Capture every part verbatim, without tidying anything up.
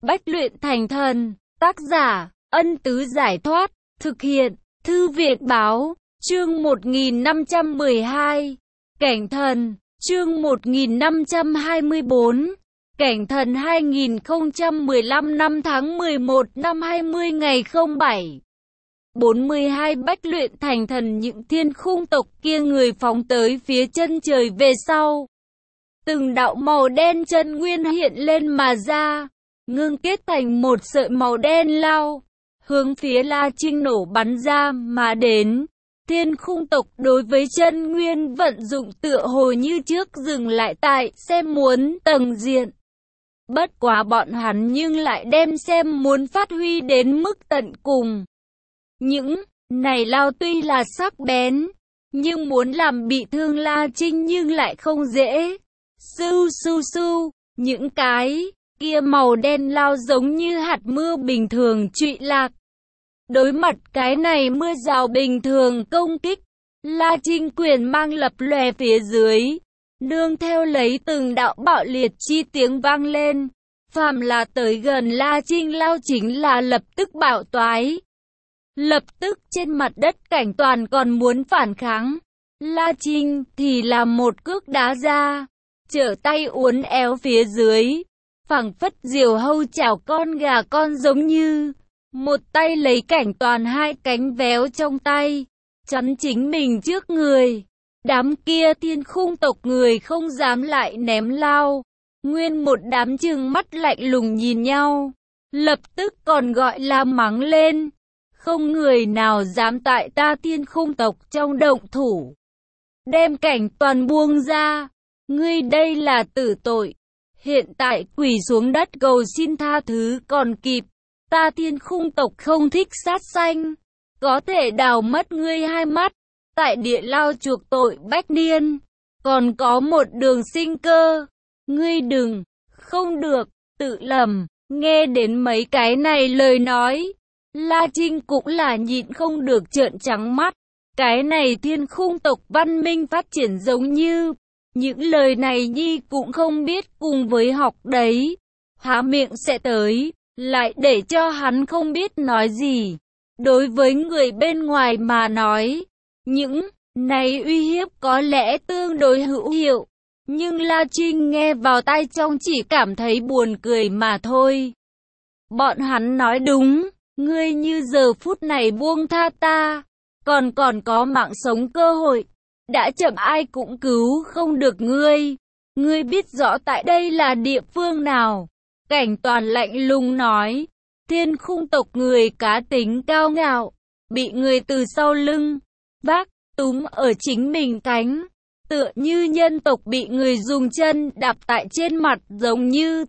Bách luyện thành thần. Tác giả, Ân Tứ Giải Thoát. Thực hiện, Thư viện Báo. Chương một nghìn năm trăm mười hai. Cảnh thần. Chương một nghìn năm trăm hai mươi tư. Cảnh thần hai nghìn không trăm mười lăm năm tháng mười một năm hai mươi ngày không bảy. bốn mươi hai Bách luyện thành thần. Những thiên khung tộc kia người phóng tới phía chân trời về sau. Từng đạo màu đen chân nguyên hiện lên mà ra, ngưng kết thành một sợi màu đen lao, hướng phía La Trinh nổ bắn ra mà đến. Thiên khung tộc đối với chân nguyên vận dụng tựa hồ như trước dừng lại tại xem muốn tầng diện. Bất quá bọn hắn nhưng lại đem xem muốn phát huy đến mức tận cùng. Những này lao tuy là sắc bén, nhưng muốn làm bị thương La Trinh nhưng lại không dễ. Su su su, những cái kia màu đen lao giống như hạt mưa bình thường trụy lạc. Đối mặt cái này mưa rào bình thường công kích, La Trinh quyền mang lập lòe phía dưới, nương theo lấy từng đạo bạo liệt chi tiếng vang lên. Phàm là tới gần La Trinh lao chính là lập tức bạo toái. Lập tức trên mặt đất cảnh toàn còn muốn phản kháng, La Trinh thì là một cước đá ra, trở tay uốn éo phía dưới, phảng phất diều hâu chảo con gà con giống như. Một tay lấy cảnh toàn hai cánh véo trong tay, chắn chính mình trước người. Đám kia thiên khung tộc người không dám lại ném lao, nguyên một đám trừng mắt lạnh lùng nhìn nhau, lập tức còn gọi la mắng lên. Không người nào dám tại ta thiên khung tộc trong động thủ. Đem cảnh toàn buông ra, ngươi đây là tử tội. Hiện tại quỳ xuống đất cầu xin tha thứ còn kịp. Ta thiên khung tộc không thích sát sanh, có thể đào mất ngươi hai mắt, tại địa lao chuộc tội bách niên, còn có một đường sinh cơ. Ngươi đừng, không được, tự lầm. Nghe đến mấy cái này lời nói, La Trinh cũng là nhịn không được trợn trắng mắt. Cái này thiên khung tộc văn minh phát triển giống như, những lời này nhi cũng không biết cùng với học đấy. Há miệng sẽ tới, lại để cho hắn không biết nói gì. Đối với người bên ngoài mà nói, những này uy hiếp có lẽ tương đối hữu hiệu, nhưng La Trinh nghe vào tai trong chỉ cảm thấy buồn cười mà thôi. Bọn hắn nói đúng, ngươi như giờ phút này buông tha ta, còn còn có mạng sống cơ hội, đã chậm ai cũng cứu không được ngươi. Ngươi biết rõ tại đây là địa phương nào? Cảnh toàn lạnh lùng nói. Thiên khung tộc người cá tính cao ngạo, bị người từ sau lưng vác túm ở chính mình cánh, tựa như nhân tộc bị người dùng chân đạp tại trên mặt giống như.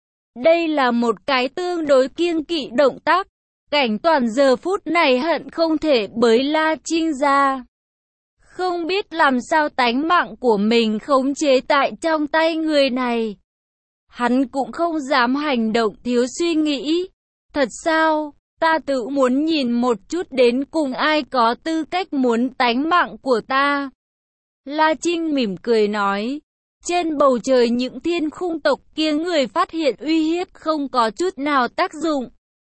Đây là một cái tương đối kiêng kỵ động tác. Cảnh toàn giờ phút này hận không thể bới La Trinh ra. Không biết làm sao tánh mạng của mình khống chế tại trong tay người này. Hắn cũng không dám hành động thiếu suy nghĩ. Thật sao, ta tự muốn nhìn một chút đến cùng ai có tư cách muốn tánh mạng của ta. La Trinh mỉm cười nói. Trên bầu trời những thiên khung tộc kia người phát hiện uy hiếp không có chút nào tác dụng.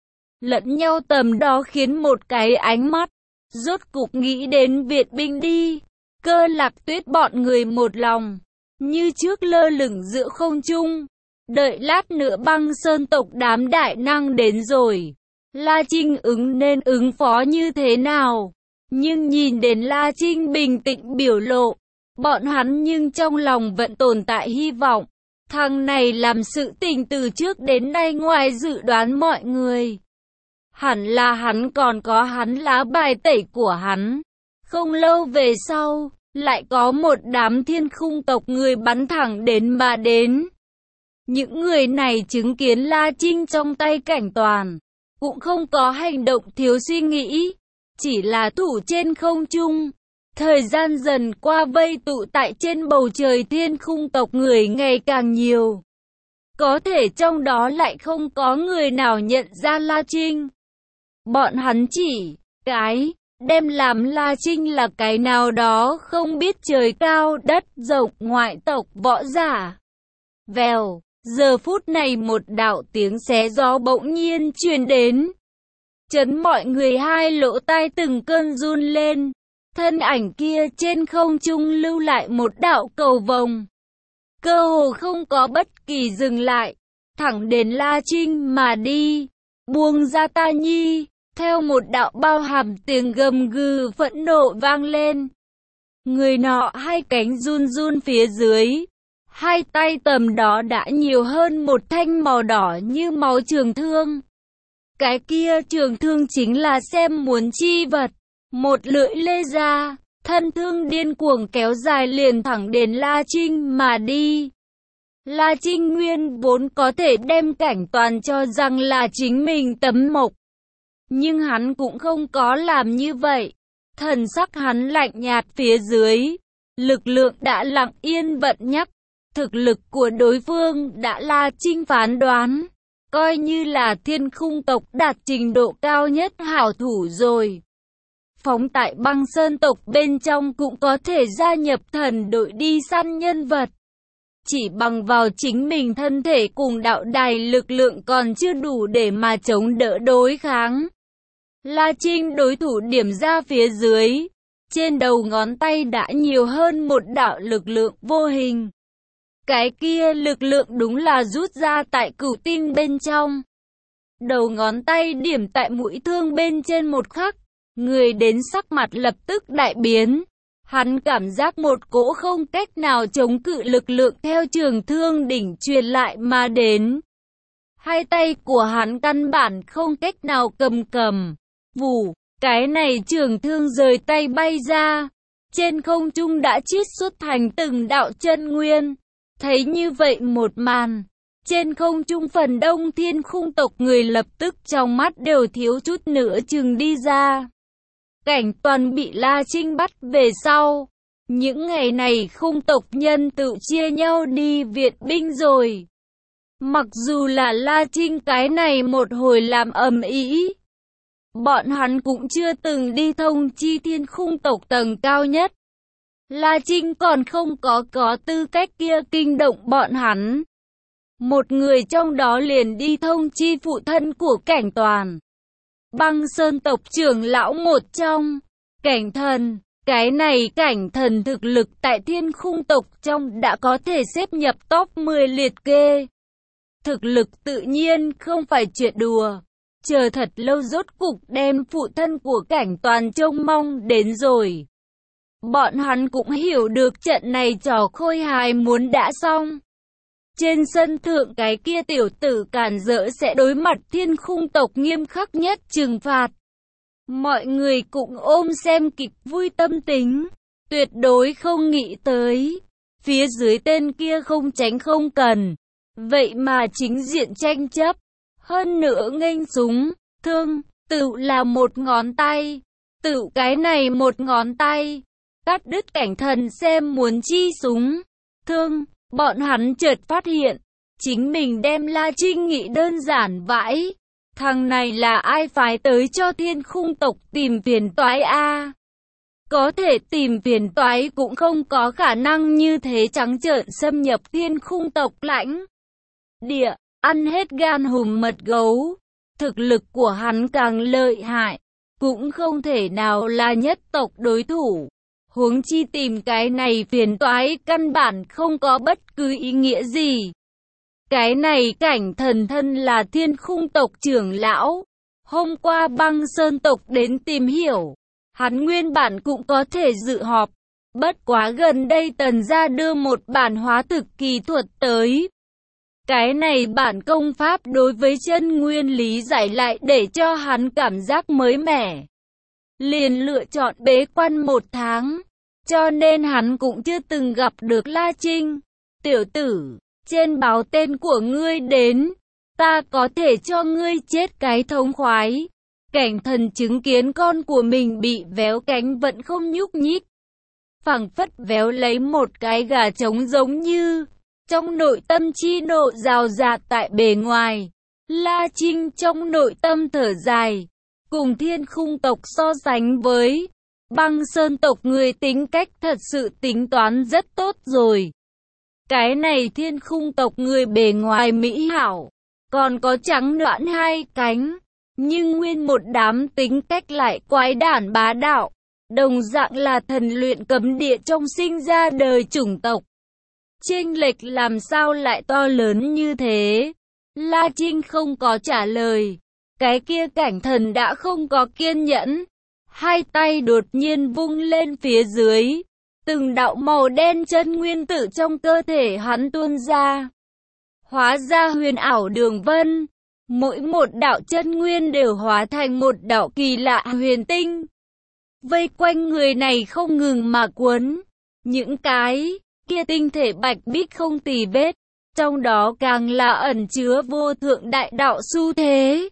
Lẫn nhau tầm đó khiến một cái ánh mắt, rốt cục nghĩ đến Việt binh đi. Cơ Lạc Tuyết bọn người một lòng, như trước lơ lửng giữa không trung. Đợi lát nữa Băng Sơn tộc đám đại năng đến rồi, La Trinh ứng nên ứng phó như thế nào? Nhưng nhìn đến La Trinh bình tĩnh biểu lộ, bọn hắn nhưng trong lòng vẫn tồn tại hy vọng. Thằng này làm sự tình từ trước đến nay ngoài dự đoán mọi người. Hẳn là hắn còn có hắn lá bài tẩy của hắn. Không lâu về sau, lại có một đám thiên khung tộc người bắn thẳng đến mà đến. Những người này chứng kiến La Trinh trong tay cảnh toàn, cũng không có hành động thiếu suy nghĩ, chỉ là thủ trên không trung. Thời gian dần qua vây tụ tại trên bầu trời thiên khung tộc người ngày càng nhiều. Có thể trong đó lại không có người nào nhận ra La Trinh. Bọn hắn chỉ cái đem làm La Trinh là cái nào đó không biết trời cao đất rộng ngoại tộc võ giả. Vèo, Giờ phút này một đạo tiếng xé gió bỗng nhiên truyền đến, chấn mọi người hai lỗ tai từng cơn run lên. Thân ảnh kia trên không trung lưu lại một đạo cầu vồng, cơ hồ không có bất kỳ dừng lại, thẳng đến La Trinh mà đi. Buông ra ta nhi, theo một đạo bao hàm tiếng gầm gừ phẫn nộ vang lên. Người nọ hai cánh run run phía dưới, hai tay tầm đó đã nhiều hơn một thanh màu đỏ như máu trường thương. Cái kia trường thương chính là xem muốn chi vật. Một lưỡi lê ra, thân thương điên cuồng kéo dài liền thẳng đến La Trinh mà đi. La Trinh nguyên vốn có thể đem Cảnh Toàn cho rằng là chính mình tấm mộc, nhưng hắn cũng không có làm như vậy. Thần sắc hắn lạnh nhạt phía dưới, lực lượng đã lặng yên vận nhắc. Thực lực của đối phương đã La Trinh phán đoán, coi như là Thiên Khung tộc đạt trình độ cao nhất hảo thủ rồi. Phóng tại Băng Sơn tộc bên trong cũng có thể gia nhập thần đội đi săn nhân vật. Chỉ bằng vào chính mình thân thể cùng đạo đài lực lượng còn chưa đủ để mà chống đỡ đối kháng. La Trinh đối thủ điểm ra phía dưới, trên đầu ngón tay đã nhiều hơn một đạo lực lượng vô hình. Cái kia lực lượng đúng là rút ra tại cửu tinh bên trong. Đầu ngón tay điểm tại mũi thương bên trên một khắc, người đến sắc mặt lập tức đại biến. Hắn cảm giác một cỗ không cách nào chống cự lực lượng theo trường thương đỉnh truyền lại mà đến. Hai tay của hắn căn bản không cách nào cầm cầm. Vù, cái này trường thương rời tay bay ra. Trên không trung đã chiết xuất thành từng đạo chân nguyên. Thấy như vậy một màn, trên không trung phần đông Thiên Khung tộc người lập tức trong mắt đều thiếu chút nữa chừng đi ra. Cảnh Toàn bị La Trinh bắt về sau. Những ngày này Khung tộc nhân tự chia nhau đi viện binh rồi. Mặc dù là La Trinh cái này một hồi làm ầm ĩ, bọn hắn cũng chưa từng đi thông chi Thiên Khung tộc tầng cao nhất. La Trinh còn không có có tư cách kia kinh động bọn hắn. Một người trong đó liền đi thông chi phụ thân của Cảnh Toàn, Băng Sơn tộc trưởng lão một trong, Cảnh Thần. Cái này Cảnh Thần thực lực tại Thiên Khung tộc trong đã có thể xếp nhập top mười liệt kê. Thực lực tự nhiên không phải chuyện đùa. Chờ thật lâu rốt cục đem phụ thân của Cảnh Toàn trông mong đến rồi. Bọn hắn cũng hiểu được trận này trò khôi hài muốn đã xong. Trên sân thượng cái kia tiểu tử cản rỡ sẽ đối mặt Thiên Khung tộc nghiêm khắc nhất trừng phạt. Mọi người cũng ôm xem kịch vui tâm tính, tuyệt đối không nghĩ tới. Phía dưới tên kia không tránh không cần, vậy mà chính diện tranh chấp. Hơn nữa nghênh súng, thương, tự là một ngón tay, tự cái này một ngón tay. Cắt đứt Cảnh Thần xem muốn chi súng, thương, bọn hắn chợt phát hiện, chính mình đem La Trinh nghĩ đơn giản vãi. Thằng này là ai phái tới cho Thiên Khung tộc tìm phiền toái a? Có thể tìm phiền toái cũng không có khả năng như thế trắng trợn xâm nhập Thiên Khung tộc lãnh địa, ăn hết gan hùm mật gấu. Thực lực của hắn càng lợi hại, cũng không thể nào là nhất tộc đối thủ. Huống chi tìm cái này phiền toái căn bản không có bất cứ ý nghĩa gì. Cái này Cảnh Thần thân là Thiên Khung tộc trưởng lão. Hôm qua Băng Sơn tộc đến tìm hiểu, hắn nguyên bản cũng có thể dự họp. Bất quá gần đây Tần gia đưa một bản hóa thực kỳ thuật tới. Cái này bản công pháp đối với chân nguyên lý giải lại để cho hắn cảm giác mới mẻ. Liền lựa chọn bế quan một tháng. Cho nên hắn cũng chưa từng gặp được La Trinh. Tiểu tử, trên báo tên của ngươi đến, ta có thể cho ngươi chết cái thống khoái. Cảnh Thần chứng kiến con của mình bị véo cánh vẫn không nhúc nhích, phảng phất véo lấy một cái gà trống giống như. Trong nội tâm chi nộ rào rạt tại bề ngoài. La Trinh trong nội tâm thở dài. Cùng Thiên Khung tộc so sánh với Băng Sơn tộc người tính cách thật sự tính toán rất tốt rồi. Cái này Thiên Khung tộc người bề ngoài mỹ hảo, còn có trắng nõn hai cánh, nhưng nguyên một đám tính cách lại quái đản bá đạo, đồng dạng là thần luyện cấm địa trong sinh ra đời chủng tộc. Chênh lệch làm sao lại to lớn như thế? La Trinh không có trả lời. Cái kia Cảnh Thần đã không có kiên nhẫn, hai tay đột nhiên vung lên phía dưới, từng đạo màu đen chân nguyên tự trong cơ thể hắn tuôn ra, hóa ra huyền ảo đường vân. Mỗi một đạo chân nguyên đều hóa thành một đạo kỳ lạ huyền tinh, vây quanh người này không ngừng mà cuốn. Những cái kia tinh thể bạch bích không tì vết, trong đó càng là ẩn chứa vô thượng đại đạo xu thế,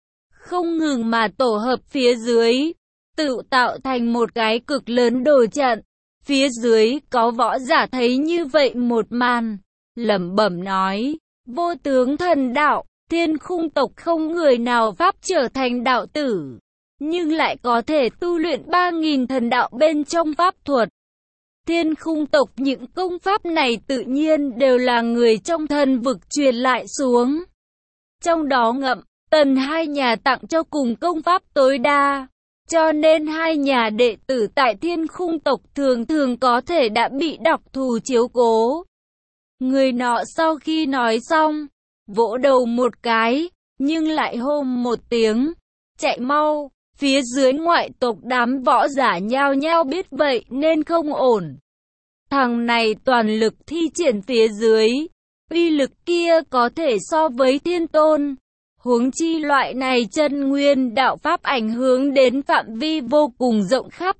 không ngừng mà tổ hợp phía dưới, tự tạo thành một cái cực lớn đồ trận. Phía dưới có võ giả thấy như vậy một màn, lẩm bẩm nói: vô tướng thần đạo, Thiên Khung tộc không người nào pháp trở thành đạo tử, nhưng lại có thể tu luyện ba nghìn thần đạo bên trong pháp thuật. Thiên Khung tộc những công pháp này tự nhiên đều là người trong thần vực truyền lại xuống, trong đó Ngậm, Tần hai nhà tặng cho cùng công pháp tối đa, cho nên hai nhà đệ tử tại Thiên Khung tộc thường thường có thể đã bị đặc thù chiếu cố. Người nọ sau khi nói xong, vỗ đầu một cái, nhưng lại hô một tiếng: chạy mau! Phía dưới ngoại tộc đám võ giả nhao nhao biết vậy nên không ổn. Thằng này toàn lực thi triển phía dưới, uy lực kia có thể so với thiên tôn. Huống chi loại này chân nguyên đạo pháp ảnh hưởng đến phạm vi vô cùng rộng khắp.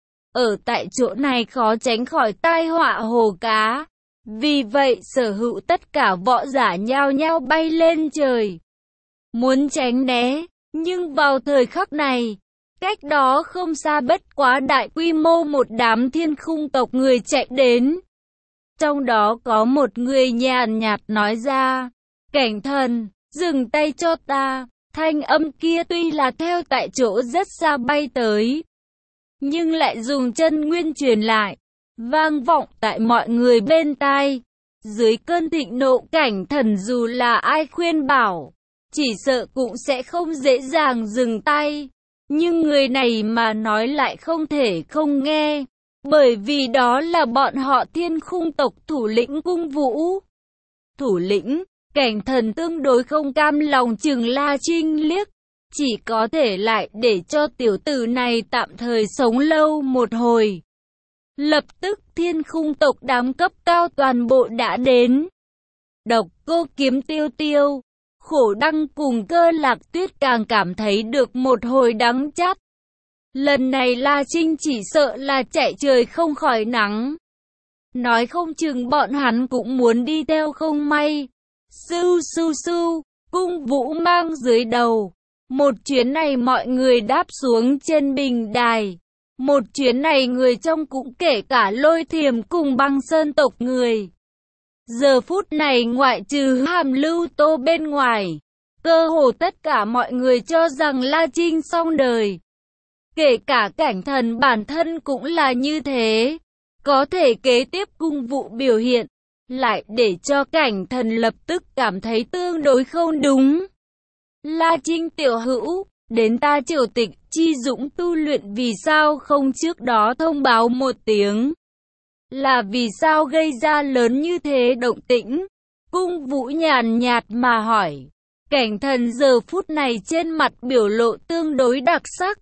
Ở tại chỗ này khó tránh khỏi tai họa hồ cá. Vì vậy sở hữu tất cả võ giả nhao nhao bay lên trời, muốn tránh né. Nhưng vào thời khắc này, cách đó không xa bất quá đại quy mô một đám Thiên Khung tộc người chạy đến. Trong đó có một người nhàn nhạt nói ra: Cảnh Thần, dừng tay cho ta. Thanh âm kia tuy là theo tại chỗ rất xa bay tới, nhưng lại dùng chân nguyên truyền lại, vang vọng tại mọi người bên tai. Dưới cơn thịnh nộ, Cảnh Thần dù là ai khuyên bảo, chỉ sợ cũng sẽ không dễ dàng dừng tay. Nhưng người này mà nói lại không thể không nghe, bởi vì đó là bọn họ Thiên Khung tộc thủ lĩnh Cung Vũ. Thủ lĩnh, Cảnh Thần tương đối không cam lòng chừng La Trinh liếc, chỉ có thể lại để cho tiểu tử này tạm thời sống lâu một hồi. Lập tức Thiên Khung tộc đám cấp cao toàn bộ đã đến. Độc Cô Kiếm Tiêu Tiêu, Khổ Đăng cùng Cơ Lạc Tuyết càng cảm thấy được một hồi đắng chát. Lần này La Trinh chỉ sợ là chạy trời không khỏi nắng. Nói không chừng bọn hắn cũng muốn đi theo không may. Sưu sưu sưu, Cung Vũ mang dưới đầu. Một chuyến này mọi người đáp xuống trên bình đài. Một chuyến này người trong cũng kể cả Lôi Thiềm cùng Băng Sơn tộc người. Giờ phút này ngoại trừ Hàm Lưu Tô bên ngoài, cơ hồ tất cả mọi người cho rằng La Trinh xong đời. Kể cả Cảnh Thần bản thân cũng là như thế. Có thể kế tiếp Cung Vũ biểu hiện, lại để cho Cảnh Thần lập tức cảm thấy tương đối không đúng. La Trinh tiểu hữu, đến ta Triều Tịch chi dũng tu luyện vì sao không trước đó thông báo một tiếng? Là vì sao gây ra lớn như thế động tĩnh? Cung Vũ nhàn nhạt mà hỏi. Cảnh Thần giờ phút này trên mặt biểu lộ tương đối đặc sắc.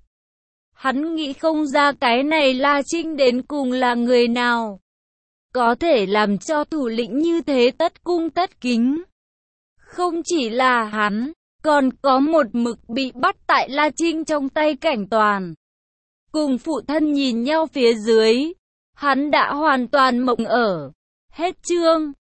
Hắn nghĩ không ra cái này La Trinh đến cùng là người nào, có thể làm cho thủ lĩnh như thế tất cung tất kính. Không chỉ là hắn, còn có một mực bị bắt tại La Trinh trong tay Cảnh Toàn. Cùng phụ thân nhìn nhau phía dưới, hắn đã hoàn toàn mộng ở. Hết chương.